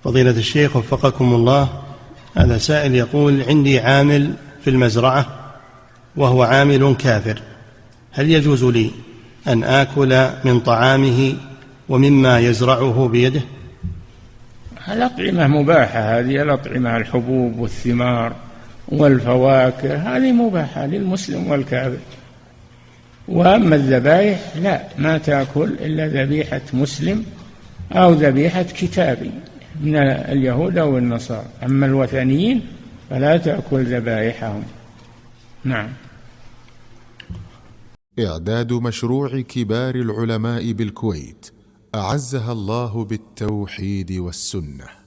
فضيلة الشيخ وفقكم الله، هذا سائل يقول: عندي عامل في المزرعة وهو عامل كافر، هل يجوز لي أن آكل من طعامه ومما يزرعه بيده؟ الأطعمة مباحة، هذه الأطعمة الحبوب والثمار والفواكه هذه مباحة للمسلم والكافر. وأما الذبائح لا، ما تأكل إلا ذبيحة مسلم أو ذبيحة كتابي من اليهود أو النصارى، أما الوثنيين فلا تأكل ذبائحهم. نعم. إعداد مشروع كبار العلماء بالكويت أعزها الله بالتوحيد والسنة.